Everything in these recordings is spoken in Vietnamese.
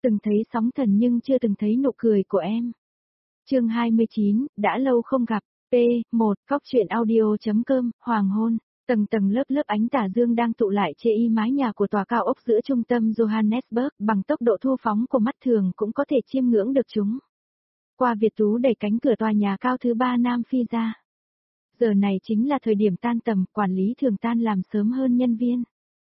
Từng thấy sóng thần nhưng chưa từng thấy nụ cười của em. Chương 29, đã lâu không gặp. P1, Cóc truyện audio.com, Hoàng hôn. Tầng tầng lớp lớp ánh tà dương đang tụ lại chê y mái nhà của tòa cao ốc giữa trung tâm Johannesburg, bằng tốc độ thu phóng của mắt thường cũng có thể chiêm ngưỡng được chúng. Qua Việt Tú đẩy cánh cửa tòa nhà cao thứ 3 Nam Phi ra. Giờ này chính là thời điểm tan tầm, quản lý thường tan làm sớm hơn nhân viên.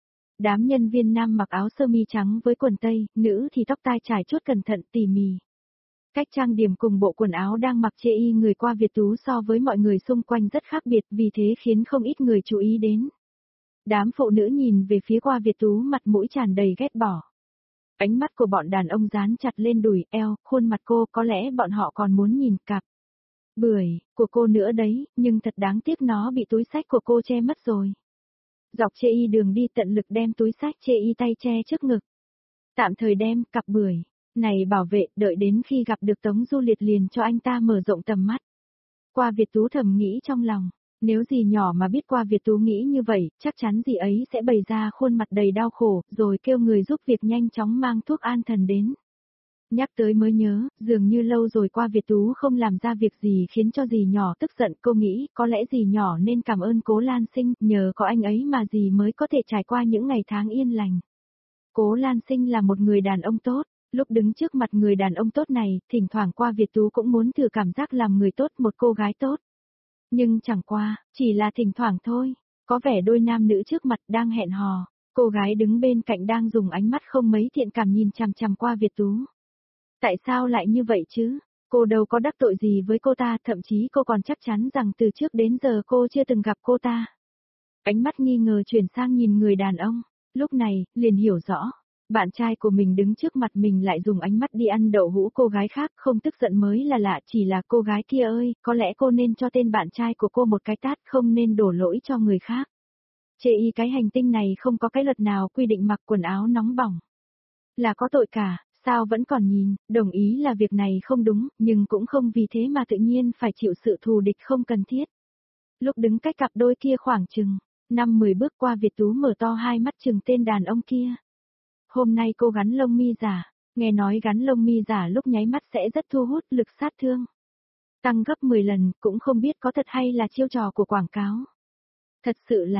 Đám nhân viên nam mặc áo sơ mi trắng với quần tây, nữ thì tóc tai trải chuốt cẩn thận tỉ mỉ. Cách trang điểm cùng bộ quần áo đang mặc chê y người qua Việt Tú so với mọi người xung quanh rất khác biệt, vì thế khiến không ít người chú ý đến. Đám phụ nữ nhìn về phía qua Việt Tú mặt mũi tràn đầy ghét bỏ. Ánh mắt của bọn đàn ông dán chặt lên đùi, eo, khuôn mặt cô, có lẽ bọn họ còn muốn nhìn cặp bưởi của cô nữa đấy, nhưng thật đáng tiếc nó bị túi xách của cô che mất rồi. Dọc chê y đường đi tận lực đem túi xách chê y tay che trước ngực. Tạm thời đem cặp bưởi này bảo vệ, đợi đến khi gặp được Tống Du Liệt liền cho anh ta mở rộng tầm mắt. Qua Việt Tú thầm nghĩ trong lòng, nếu dì nhỏ mà biết qua Việt Tú nghĩ như vậy, chắc chắn dì ấy sẽ bày ra khuôn mặt đầy đau khổ, rồi kêu người giúp việc nhanh chóng mang thuốc an thần đến. Nhắc tới mới nhớ, dường như lâu rồi qua Việt Tú không làm ra việc gì khiến cho dì nhỏ tức giận, cô nghĩ có lẽ dì nhỏ nên cảm ơn Cố Lan Sinh, nhờ có anh ấy mà dì mới có thể trải qua những ngày tháng yên lành. Cố Lan Sinh là một người đàn ông tốt. Lúc đứng trước mặt người đàn ông tốt này, thỉnh thoảng qua Việt Tú cũng muốn thử cảm giác làm người tốt, một cô gái tốt. Nhưng chẳng qua, chỉ là thỉnh thoảng thôi, có vẻ đôi nam nữ trước mặt đang hẹn hò, cô gái đứng bên cạnh đang dùng ánh mắt không mấy thiện cảm nhìn chằm chằm qua Việt Tú. Tại sao lại như vậy chứ? Cô đâu có đắc tội gì với cô ta, thậm chí cô còn chắc chắn rằng từ trước đến giờ cô chưa từng gặp cô ta. Ánh mắt nghi ngờ chuyển sang nhìn người đàn ông, lúc này, liền hiểu rõ. Bạn trai của mình đứng trước mặt mình lại dùng ánh mắt đi ăn đậu hũ cô gái khác, không tức giận mới là lạ, chỉ là cô gái kia ơi, có lẽ cô nên cho tên bạn trai của cô một cái tát, không nên đổ lỗi cho người khác. Chê y cái hành tinh này không có cái luật nào quy định mặc quần áo nóng bỏng là có tội cả, sao vẫn còn nhìn, đồng ý là việc này không đúng, nhưng cũng không vì thế mà tự nhiên phải chịu sự thù địch không cần thiết. Lúc đứng cách cặp đôi kia khoảng chừng 5-10 bước qua Việt Tú mở to hai mắt chừng tên đàn ông kia. Hôm nay cô gắn lông mi giả, nghe nói gắn lông mi giả lúc nháy mắt sẽ rất thu hút, lực sát thương tăng gấp 10 lần, cũng không biết có thật hay là chiêu trò của quảng cáo. Thật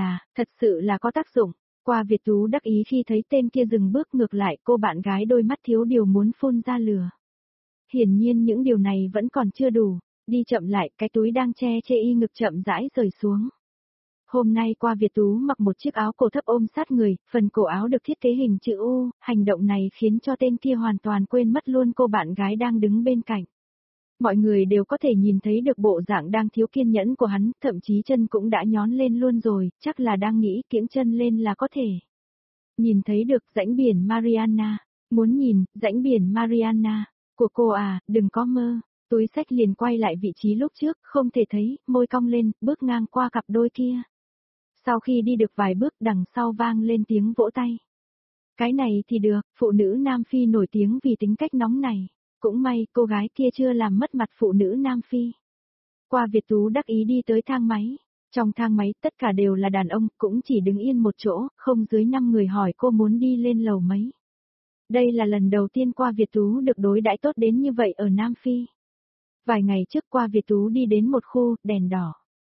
sự là có tác dụng. Qua Việt Tú đắc ý khi thấy tên kia dừng bước ngược lại, cô bạn gái đôi mắt thiếu điều muốn phun ra lửa. Hiển nhiên những điều này vẫn còn chưa đủ, đi chậm lại, cái túi đang che chê y ngực chậm rãi rời xuống. Hôm nay qua Việt Tú mặc một chiếc áo cổ thấp ôm sát người, phần cổ áo được thiết kế hình chữ U, hành động này khiến cho tên kia hoàn toàn quên mất luôn cô bạn gái đang đứng bên cạnh. Mọi người đều có thể nhìn thấy được bộ dạng đang thiếu kiên nhẫn của hắn, thậm chí chân cũng đã nhón lên luôn rồi, chắc là đang nghĩ kiễng chân lên là có thể nhìn thấy được rãnh biển Mariana. Muốn nhìn, rãnh biển Mariana của cô à, đừng có mơ. Túi xách liền quay lại vị trí lúc trước, không thể thấy, môi cong lên, bước ngang qua cặp đôi kia. Sau khi đi được vài bước, đằng sau vang lên tiếng vỗ tay. Cái này thì được, phụ nữ Nam Phi nổi tiếng vì tính cách nóng này. Cũng may, cô gái kia chưa làm mất mặt phụ nữ Nam Phi. Qua Việt Tú đắc ý đi tới thang máy. Trong thang máy tất cả đều là đàn ông, cũng chỉ đứng yên một chỗ, không dưới 5 người hỏi cô muốn đi lên lầu mấy. Đây là lần đầu tiên qua Việt Tú được đối đãi tốt đến như vậy ở Nam Phi. Vài ngày trước qua Việt Tú đi đến một khu đèn đỏ.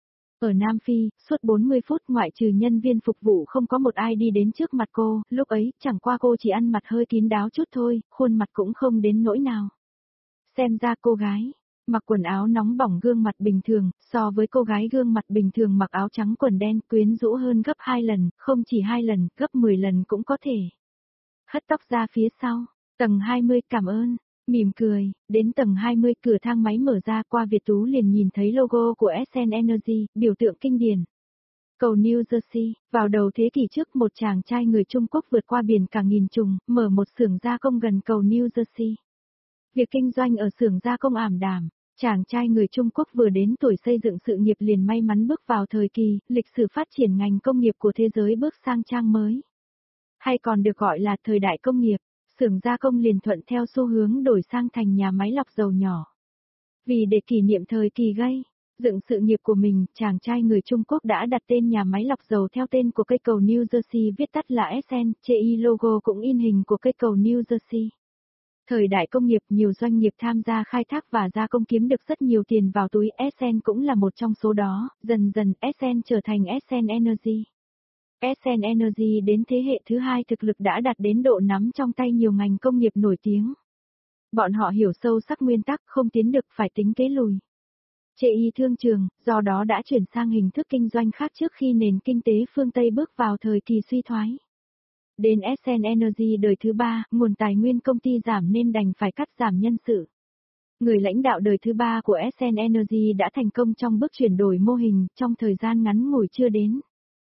Ở Nam Phi, suốt 40 phút ngoại trừ nhân viên phục vụ không có một ai đi đến trước mặt cô, lúc ấy chẳng qua cô chỉ ăn mặc hơi kín đáo chút thôi, khuôn mặt cũng không đến nỗi nào. Xem ra cô gái mặc quần áo nóng bỏng gương mặt bình thường, so với cô gái gương mặt bình thường mặc áo trắng quần đen quyến rũ hơn gấp 2 lần, không chỉ 2 lần, gấp 10 lần cũng có thể. Hất tóc ra phía sau, tầng 20 cảm ơn. Mỉm cười, đến tầng 20 cửa thang máy mở ra qua Việt Tú liền nhìn thấy logo của SN Energy, biểu tượng kinh điển. Cầu New Jersey, vào đầu thế kỷ trước một chàng trai người Trung Quốc vượt qua biển cả nghìn trùng, mở một xưởng gia công gần cầu New Jersey. Việc kinh doanh ở xưởng gia công ảm đạm, chàng trai người Trung Quốc vừa đến tuổi xây dựng sự nghiệp liền may mắn bước vào thời kỳ, lịch sử phát triển ngành công nghiệp của thế giới bước sang trang mới. Hay còn được gọi là thời đại công nghiệp. Xưởng gia công liền thuận theo xu hướng đổi sang thành nhà máy lọc dầu nhỏ. Vì để kỷ niệm thời kỳ gây dựng sự nghiệp của mình, chàng trai người Trung Quốc đã đặt tên nhà máy lọc dầu theo tên của cây cầu New Jersey viết tắt là SN, chê y logo cũng in hình của cây cầu New Jersey. Thời đại công nghiệp, nhiều doanh nghiệp tham gia khai thác và gia công kiếm được rất nhiều tiền vào túi, Essent cũng là một trong số đó, dần dần Essent trở thành Essent Energy. Essent Energy đến thế hệ thứ hai thực lực đã đạt đến độ nắm trong tay nhiều ngành công nghiệp nổi tiếng. Bọn họ hiểu sâu sắc nguyên tắc không tiến được phải tính kế lùi. Chê y thương trường, do đó đã chuyển sang hình thức kinh doanh khác trước khi nền kinh tế phương Tây bước vào thời kỳ suy thoái. Đến Essent Energy đời thứ ba, nguồn tài nguyên công ty giảm nên đành phải cắt giảm nhân sự. Người lãnh đạo đời thứ ba của Essent Energy đã thành công trong bước chuyển đổi mô hình trong thời gian ngắn ngủi chưa đến.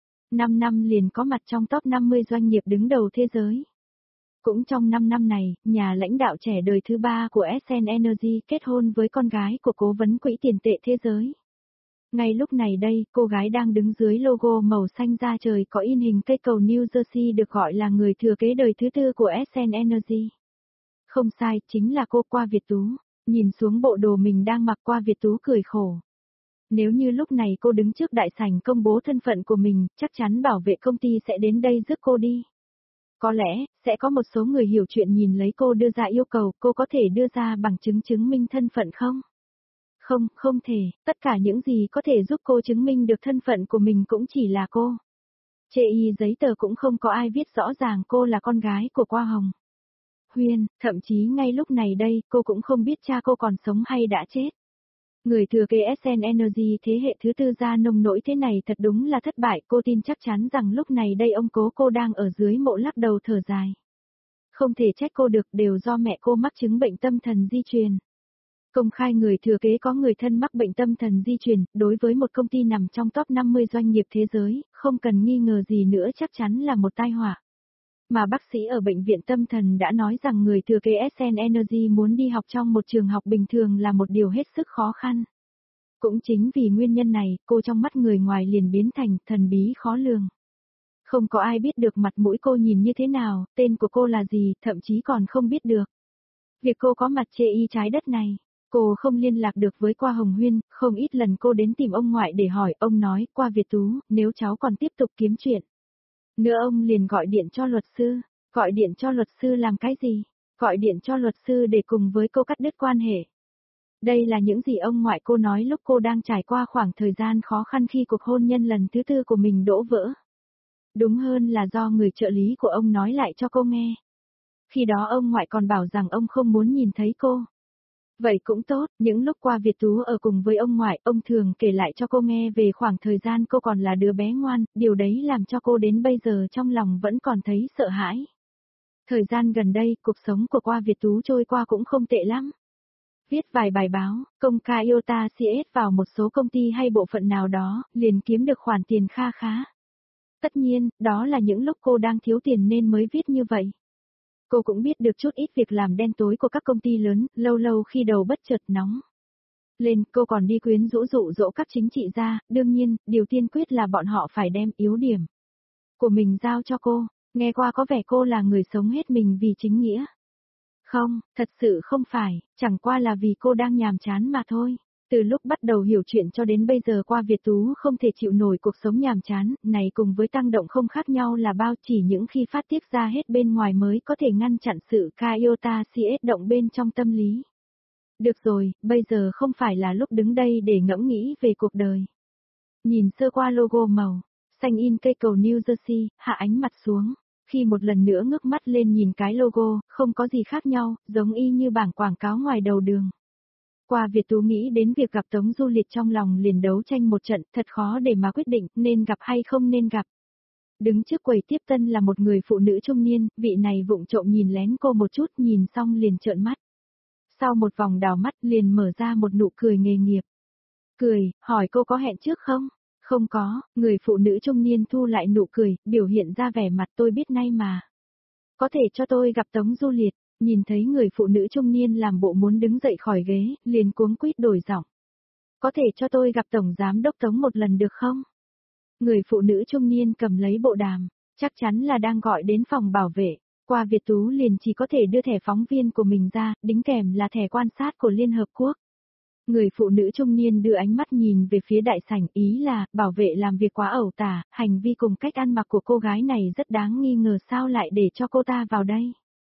5 năm liền có mặt trong top 50 doanh nghiệp đứng đầu thế giới. Cũng trong 5 năm này, nhà lãnh đạo trẻ đời thứ ba của Essent Energy kết hôn với con gái của cố vấn quỹ tiền tệ thế giới. Ngay lúc này đây, cô gái đang đứng dưới logo màu xanh da trời có in hình cây cầu New Jersey được gọi là người thừa kế đời thứ tư của Essent Energy. Không sai, chính là cô Qua Việt Tú. Nhìn xuống bộ đồ mình đang mặc, Qua Việt Tú cười khổ. Nếu như lúc này cô đứng trước đại sảnh công bố thân phận của mình, chắc chắn bảo vệ công ty sẽ đến đây rước cô đi. Có lẽ, sẽ có một số người hiểu chuyện nhìn lấy cô đưa ra yêu cầu, cô có thể đưa ra bằng chứng chứng minh thân phận không? Không, không thể, tất cả những gì có thể giúp cô chứng minh được thân phận của mình cũng chỉ là cô. Chê y giấy tờ cũng không có ai viết rõ ràng cô là con gái của Qua Hồng Huyên, thậm chí ngay lúc này đây, cô cũng không biết cha cô còn sống hay đã chết. Người thừa kế Essent Energy thế hệ thứ tư ra nông nỗi thế này thật đúng là thất bại, cô tin chắc chắn rằng lúc này đây ông cố cô đang ở dưới mộ lắc đầu thở dài. Không thể trách cô được, đều do mẹ cô mắc chứng bệnh tâm thần di truyền. Công khai người thừa kế có người thân mắc bệnh tâm thần di truyền, đối với một công ty nằm trong top 50 doanh nghiệp thế giới, không cần nghi ngờ gì nữa chắc chắn là một tai họa. Mà bác sĩ ở bệnh viện tâm thần đã nói rằng người thừa kế Essent Energy muốn đi học trong một trường học bình thường là một điều hết sức khó khăn. Cũng chính vì nguyên nhân này, cô trong mắt người ngoài liền biến thành thần bí khó lường. Không có ai biết được mặt mũi cô nhìn như thế nào, tên của cô là gì, thậm chí còn không biết được. Việc cô có mặt chê y trái đất này, cô không liên lạc được với Qua Hồng Huyên, không ít lần cô đến tìm ông ngoại để hỏi, ông nói, Qua Việt Tú, nếu cháu còn tiếp tục kiếm chuyện. Nữa ông liền gọi điện cho luật sư, gọi điện cho luật sư làm cái gì? Gọi điện cho luật sư để cùng với cô cắt đứt quan hệ. Đây là những gì ông ngoại cô nói lúc cô đang trải qua khoảng thời gian khó khăn khi cuộc hôn nhân lần thứ tư của mình đổ vỡ. Đúng hơn là do người trợ lý của ông nói lại cho cô nghe. Khi đó ông ngoại còn bảo rằng ông không muốn nhìn thấy cô. Vậy cũng tốt, những lúc Qua Việt Tú ở cùng với ông ngoại, ông thường kể lại cho cô nghe về khoảng thời gian cô còn là đứa bé ngoan, điều đấy làm cho cô đến bây giờ trong lòng vẫn còn thấy sợ hãi. Thời gian gần đây, cuộc sống của Qua Việt Tú trôi qua cũng không tệ lắm. Viết vài bài báo, công khai IOTA CS vào một số công ty hay bộ phận nào đó, liền kiếm được khoản tiền kha khá. Tất nhiên, đó là những lúc cô đang thiếu tiền nên mới viết như vậy. Cô cũng biết được chút ít việc làm đen tối của các công ty lớn, lâu lâu khi đầu bất chợt nóng lên, cô còn đi quyến rũ dụ dỗ các chính trị gia, đương nhiên, điều tiên quyết là bọn họ phải đem yếu điểm của mình giao cho cô, nghe qua có vẻ cô là người sống hết mình vì chính nghĩa. Không, thật sự không phải, chẳng qua là vì cô đang nhàm chán mà thôi. Từ lúc bắt đầu hiểu chuyện cho đến bây giờ Qua Việt Tú không thể chịu nổi cuộc sống nhàm chán, này cùng với tăng động không khác nhau là bao, chỉ những khi phát tiết ra hết bên ngoài mới có thể ngăn chặn sự IOTA CS động bên trong tâm lý. Được rồi, bây giờ không phải là lúc đứng đây để ngẫm nghĩ về cuộc đời. Nhìn sơ qua logo màu xanh in cây cầu New Jersey, hạ ánh mặt xuống. Khi một lần nữa ngước mắt lên nhìn cái logo, không có gì khác nhau, giống y như bảng quảng cáo ngoài đầu đường. Qua Việt Tú nghĩ đến việc gặp Tống Du Lịch trong lòng liền đấu tranh một trận, thật khó để mà quyết định nên gặp hay không nên gặp. Đứng trước quầy tiếp tân là một người phụ nữ trung niên, vị này vụng trộm nhìn lén cô một chút, nhìn xong liền trợn mắt. Sau một vòng đào mắt liền mở ra một nụ cười nghề nghiệp. Cười, hỏi cô có hẹn trước không? Không có, người phụ nữ trung niên thu lại nụ cười, biểu hiện ra vẻ mặt tôi biết nay mà. Có thể cho tôi gặp Tống Du Liệt, nhìn thấy người phụ nữ trung niên làm bộ muốn đứng dậy khỏi ghế, liền cuống quýt đổi giọng. Có thể cho tôi gặp Tổng Giám Đốc Tống một lần được không? Người phụ nữ trung niên cầm lấy bộ đàm, chắc chắn là đang gọi đến phòng bảo vệ. Qua Việt Tú liền chỉ có thể đưa thẻ phóng viên của mình ra, đính kèm là thẻ quan sát của Liên Hợp Quốc. Người phụ nữ trung niên đưa ánh mắt nhìn về phía đại sảnh, ý là, bảo vệ làm việc quá ẩu tả, hành vi cùng cách ăn mặc của cô gái này rất đáng nghi ngờ, sao lại để cho cô ta vào đây.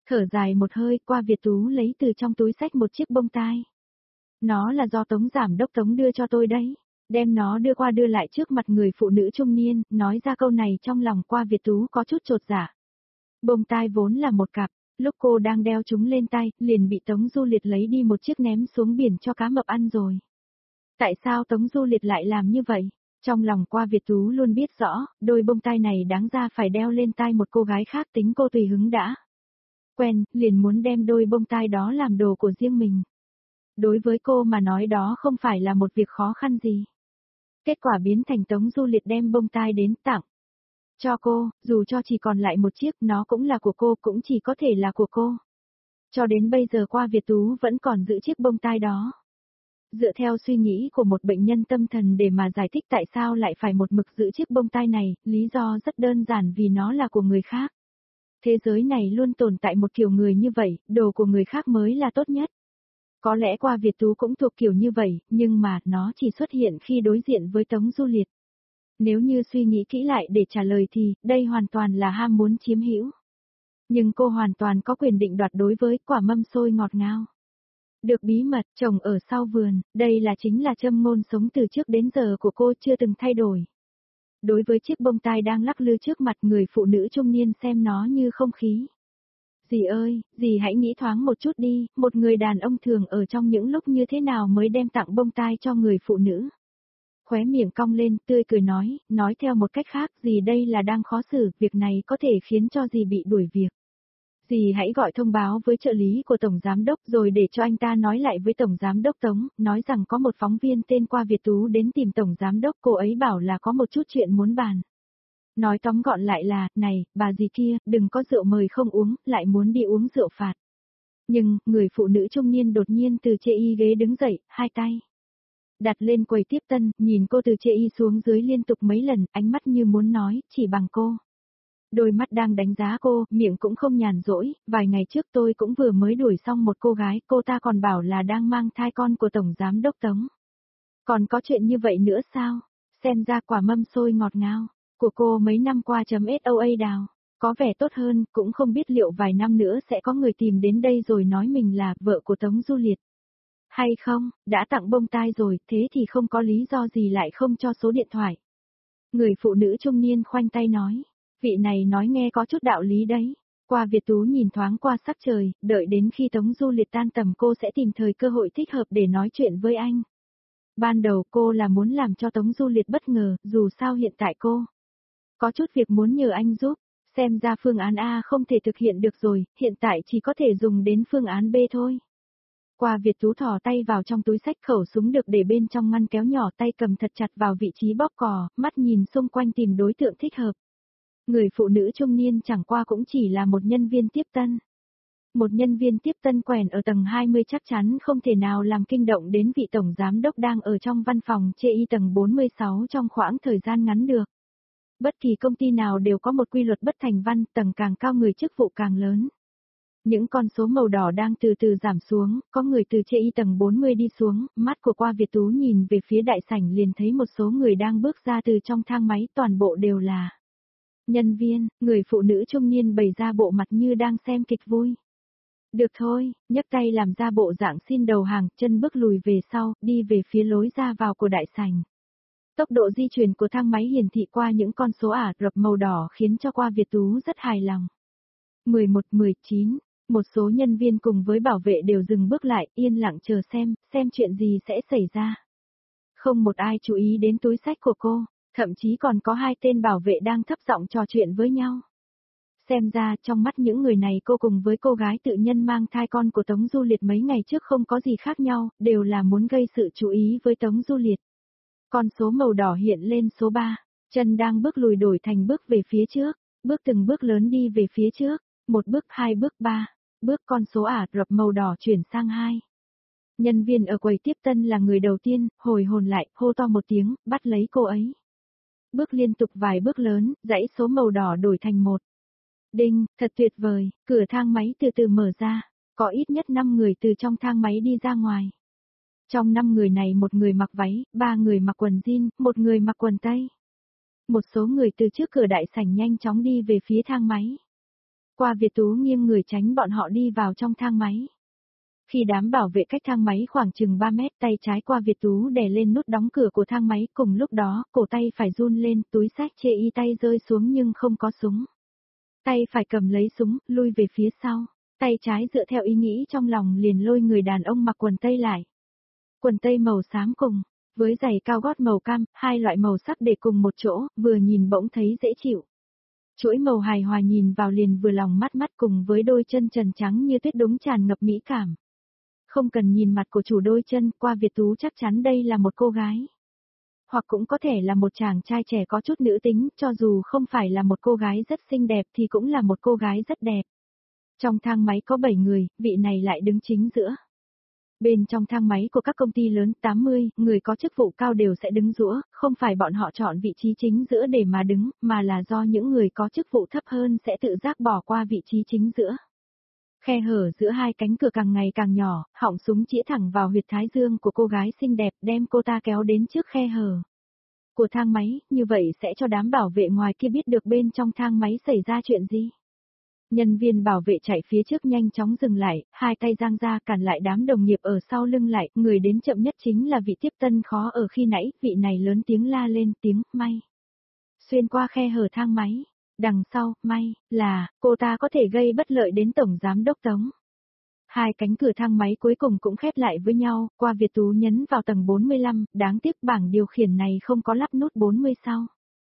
Thở dài một hơi, qua Việt Tú lấy từ trong túi xách một chiếc bông tai. Nó là do Tống Giám đốc Tống đưa cho tôi đấy. Đem nó đưa qua đưa lại trước mặt người phụ nữ trung niên, nói ra câu này trong lòng qua Việt Tú có chút chột dạ. Bông tai vốn là một cặp, lúc cô đang đeo chúng lên tay, liền bị Tống Du Liệt lấy đi một chiếc ném xuống biển cho cá mập ăn rồi. Tại sao Tống Du Liệt lại làm như vậy? Trong lòng qua Việt Tú luôn biết rõ, đôi bông tai này đáng ra phải đeo lên tai một cô gái khác, tính cô tùy hứng đã. Quen, liền muốn đem đôi bông tai đó làm đồ của riêng mình. Đối với cô mà nói đó không phải là một việc khó khăn gì. Kết quả biến thành Tống Du Liệt đem bông tai đến tặng cho cô, dù cho chỉ còn lại một chiếc, nó cũng là của cô, cũng chỉ có thể là của cô. Cho đến bây giờ qua Việt Tú vẫn còn giữ chiếc bông tai đó. Dựa theo suy nghĩ của một bệnh nhân tâm thần để mà giải thích tại sao lại phải một mực giữ chiếc bông tai này, lý do rất đơn giản vì nó là của người khác. Thế giới này luôn tồn tại một kiểu người như vậy, đồ của người khác mới là tốt nhất. Có lẽ qua Việt Tú cũng thuộc kiểu như vậy, nhưng mà nó chỉ xuất hiện khi đối diện với Tống Du Liệt. Nếu như suy nghĩ kỹ lại để trả lời thì, đây hoàn toàn là ham muốn chiếm hữu. Nhưng cô hoàn toàn có quyền định đoạt đối với quả mâm xôi ngọt ngào. Được bí mật trồng ở sau vườn, đây là chính là châm ngôn sống từ trước đến giờ của cô chưa từng thay đổi. Đối với chiếc bông tai đang lắc lư trước mặt người phụ nữ trung niên xem nó như không khí. Dì ơi, dì hãy nghĩ thoáng một chút đi, một người đàn ông thường ở trong những lúc như thế nào mới đem tặng bông tai cho người phụ nữ. Khóe miệng cong lên, tươi cười nói theo một cách khác, dì đây là đang khó xử, việc này có thể khiến cho dì bị đuổi việc. Dì hãy gọi thông báo với trợ lý của Tổng Giám đốc rồi để cho anh ta nói lại với Tổng Giám đốc Tống, nói rằng có một phóng viên tên qua Việt Tú đến tìm Tổng Giám đốc, cô ấy bảo là có một chút chuyện muốn bàn. Nói tóm gọn lại là, này, bà dì kia, đừng có rượu mời không uống, lại muốn đi uống rượu phạt. Nhưng, người phụ nữ trung niên đột nhiên từ chê y ghế đứng dậy, hai tay đặt lên quầy tiếp tân, nhìn cô từ chê y xuống dưới liên tục mấy lần, ánh mắt như muốn nói, chỉ bằng cô. Đôi mắt đang đánh giá cô, miệng cũng không nhàn rỗi, vài ngày trước tôi cũng vừa mới đuổi xong một cô gái, cô ta còn bảo là đang mang thai con của Tổng Giám đốc Tống. Còn có chuyện như vậy nữa sao? Xem ra quả mâm xôi ngọt ngào của cô mấy năm qua .SOA đào, có vẻ tốt hơn, cũng không biết liệu vài năm nữa sẽ có người tìm đến đây rồi nói mình là vợ của Tống Du Liệt. Hay không, đã tặng bông tai rồi, thế thì không có lý do gì lại không cho số điện thoại. Người phụ nữ trung niên khoanh tay nói, vị này nói nghe có chút đạo lý đấy. Qua Việt Tú nhìn thoáng qua sắc trời, đợi đến khi Tống Du Liệt tan tầm cô sẽ tìm thời cơ hội thích hợp để nói chuyện với anh. Ban đầu cô là muốn làm cho Tống Du Liệt bất ngờ, dù sao hiện tại cô có chút việc muốn nhờ anh giúp, xem ra phương án A không thể thực hiện được rồi, hiện tại chỉ có thể dùng đến phương án B thôi. Qua Việt Tú thò tay vào trong túi xách, khẩu súng được để bên trong ngăn kéo nhỏ, tay cầm thật chặt vào vị trí bóp cò, mắt nhìn xung quanh tìm đối tượng thích hợp. Người phụ nữ trung niên chẳng qua cũng chỉ là một nhân viên tiếp tân. Một nhân viên tiếp tân quèn ở tầng 20 chắc chắn không thể nào làm kinh động đến vị tổng giám đốc đang ở trong văn phòng chê y tầng 46 trong khoảng thời gian ngắn được. Bất kỳ công ty nào đều có một quy luật bất thành văn, tầng càng cao người chức vụ càng lớn. Những con số màu đỏ đang từ từ giảm xuống, có người từ chê y tầng 40 đi xuống, mắt của qua Việt Tú nhìn về phía đại sảnh liền thấy một số người đang bước ra từ trong thang máy, toàn bộ đều là nhân viên. Người phụ nữ trung niên bày ra bộ mặt như đang xem kịch vui. Được thôi, nhấc tay làm ra bộ dạng xin đầu hàng, chân bước lùi về sau, đi về phía lối ra vào của đại sảnh. Tốc độ di chuyển của thang máy hiển thị qua những con số Ả Rập màu đỏ khiến cho qua Việt Tú rất hài lòng. 11, 19, một số nhân viên cùng với bảo vệ đều dừng bước lại, yên lặng chờ xem chuyện gì sẽ xảy ra. Không một ai chú ý đến túi xách của cô, thậm chí còn có hai tên bảo vệ đang thấp giọng trò chuyện với nhau. Xem ra trong mắt những người này cô cùng với cô gái tự nhân mang thai con của Tống Du Liệt mấy ngày trước không có gì khác nhau, đều là muốn gây sự chú ý với Tống Du Liệt. Con số màu đỏ hiện lên số 3, chân đang bước lùi đổi thành bước về phía trước, bước từng bước lớn đi về phía trước, một bước, hai bước, ba bước, con số Ả Rập màu đỏ chuyển sang 2. Nhân viên ở quầy tiếp tân là người đầu tiên, hồi hồn lại, hô to một tiếng, bắt lấy cô ấy. Bước liên tục vài bước lớn, dãy số màu đỏ đổi thành 1. Đinh, thật tuyệt vời, cửa thang máy từ từ mở ra, có ít nhất 5 người từ trong thang máy đi ra ngoài. Trong 5 người này một người mặc váy, 3 người mặc quần jean, một người mặc quần tây. Một số người từ trước cửa đại sảnh nhanh chóng đi về phía thang máy. Qua Việt Tú nghiêng người tránh bọn họ đi vào trong thang máy. Khi đám bảo vệ cách thang máy khoảng chừng 3 mét, tay trái Qua Việt Tú đè lên nút đóng cửa của thang máy, cùng lúc đó, cổ tay phải run lên, túi xách chê y tay rơi xuống nhưng không có súng. Tay phải cầm lấy súng, lui về phía sau. Tay trái dựa theo ý nghĩ trong lòng liền lôi người đàn ông mặc quần tây lại. Quần tây màu xám cùng, với giày cao gót màu cam, hai loại màu sắc để cùng một chỗ, vừa nhìn bỗng thấy dễ chịu. Chuỗi màu hài hòa nhìn vào liền vừa lòng mắt mắt cùng với đôi chân trần trắng như tuyết đúng tràn ngập mỹ cảm. Không cần nhìn mặt của chủ đôi chân, Qua Việt Tú chắc chắn đây là một cô gái. Hoặc cũng có thể là một chàng trai trẻ có chút nữ tính, cho dù không phải là một cô gái rất xinh đẹp thì cũng là một cô gái rất đẹp. Trong thang máy có 7 người, vị này lại đứng chính giữa. Bên trong thang máy của các công ty lớn 80, người có chức vụ cao đều sẽ đứng giữa, không phải bọn họ chọn vị trí chính giữa để mà đứng, mà là do những người có chức vụ thấp hơn sẽ tự giác bỏ qua vị trí chính giữa. Khe hở giữa hai cánh cửa càng ngày càng nhỏ, họng súng chĩa thẳng vào huyệt thái dương của cô gái xinh đẹp đem cô ta kéo đến trước khe hở của thang máy, như vậy sẽ cho đám bảo vệ ngoài kia biết được bên trong thang máy xảy ra chuyện gì. Nhân viên bảo vệ chạy phía trước nhanh chóng dừng lại, hai tay giang ra cản lại đám đồng nghiệp ở sau lưng lại, người đến chậm nhất chính là vị tiếp tân khó ở khi nãy, vị này lớn tiếng la lên tiếng, may. Xuyên qua khe hở thang máy, đằng sau, may, là, cô ta có thể gây bất lợi đến Tổng Giám Đốc Tống. Hai cánh cửa thang máy cuối cùng cũng khép lại với nhau, Qua Việt Tú nhấn vào tầng 45, đáng tiếc bảng điều khiển này không có lắp nút 40 sao.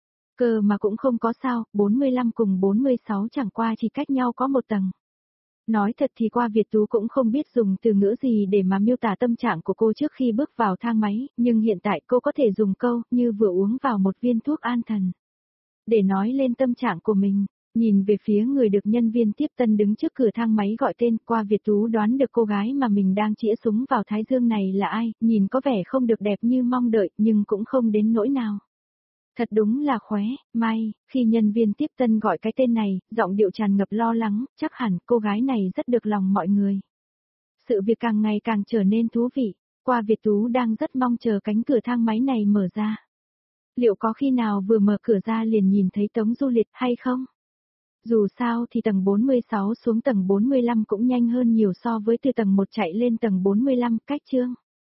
Cơ mà cũng không có sao, 45 cùng 46 chẳng qua chỉ cách nhau có một tầng. Nói thật thì Qua Việt Tú cũng không biết dùng từ ngữ gì để mà miêu tả tâm trạng của cô trước khi bước vào thang máy, nhưng hiện tại cô có thể dùng câu như vừa uống vào một viên thuốc an thần. Để nói lên tâm trạng của mình, nhìn về phía người được nhân viên tiếp tân đứng trước cửa thang máy gọi tên, Qua Việt Tú đoán được cô gái mà mình đang chĩa súng vào thái dương này là ai, nhìn có vẻ không được đẹp như mong đợi, nhưng cũng không đến nỗi nào. Thật đúng là khóe, may, khi nhân viên tiếp tân gọi cái tên này, giọng điệu tràn ngập lo lắng, chắc hẳn cô gái này rất được lòng mọi người. Sự việc càng ngày càng trở nên thú vị, Qua Việt Tú đang rất mong chờ cánh cửa thang máy này mở ra. Liệu có khi nào vừa mở cửa ra liền nhìn thấy Tống Du Lịch hay không? Dù sao thì tầng 46 xuống tầng 45 cũng nhanh hơn nhiều so với từ tầng 1 chạy lên tầng 45, cách chương.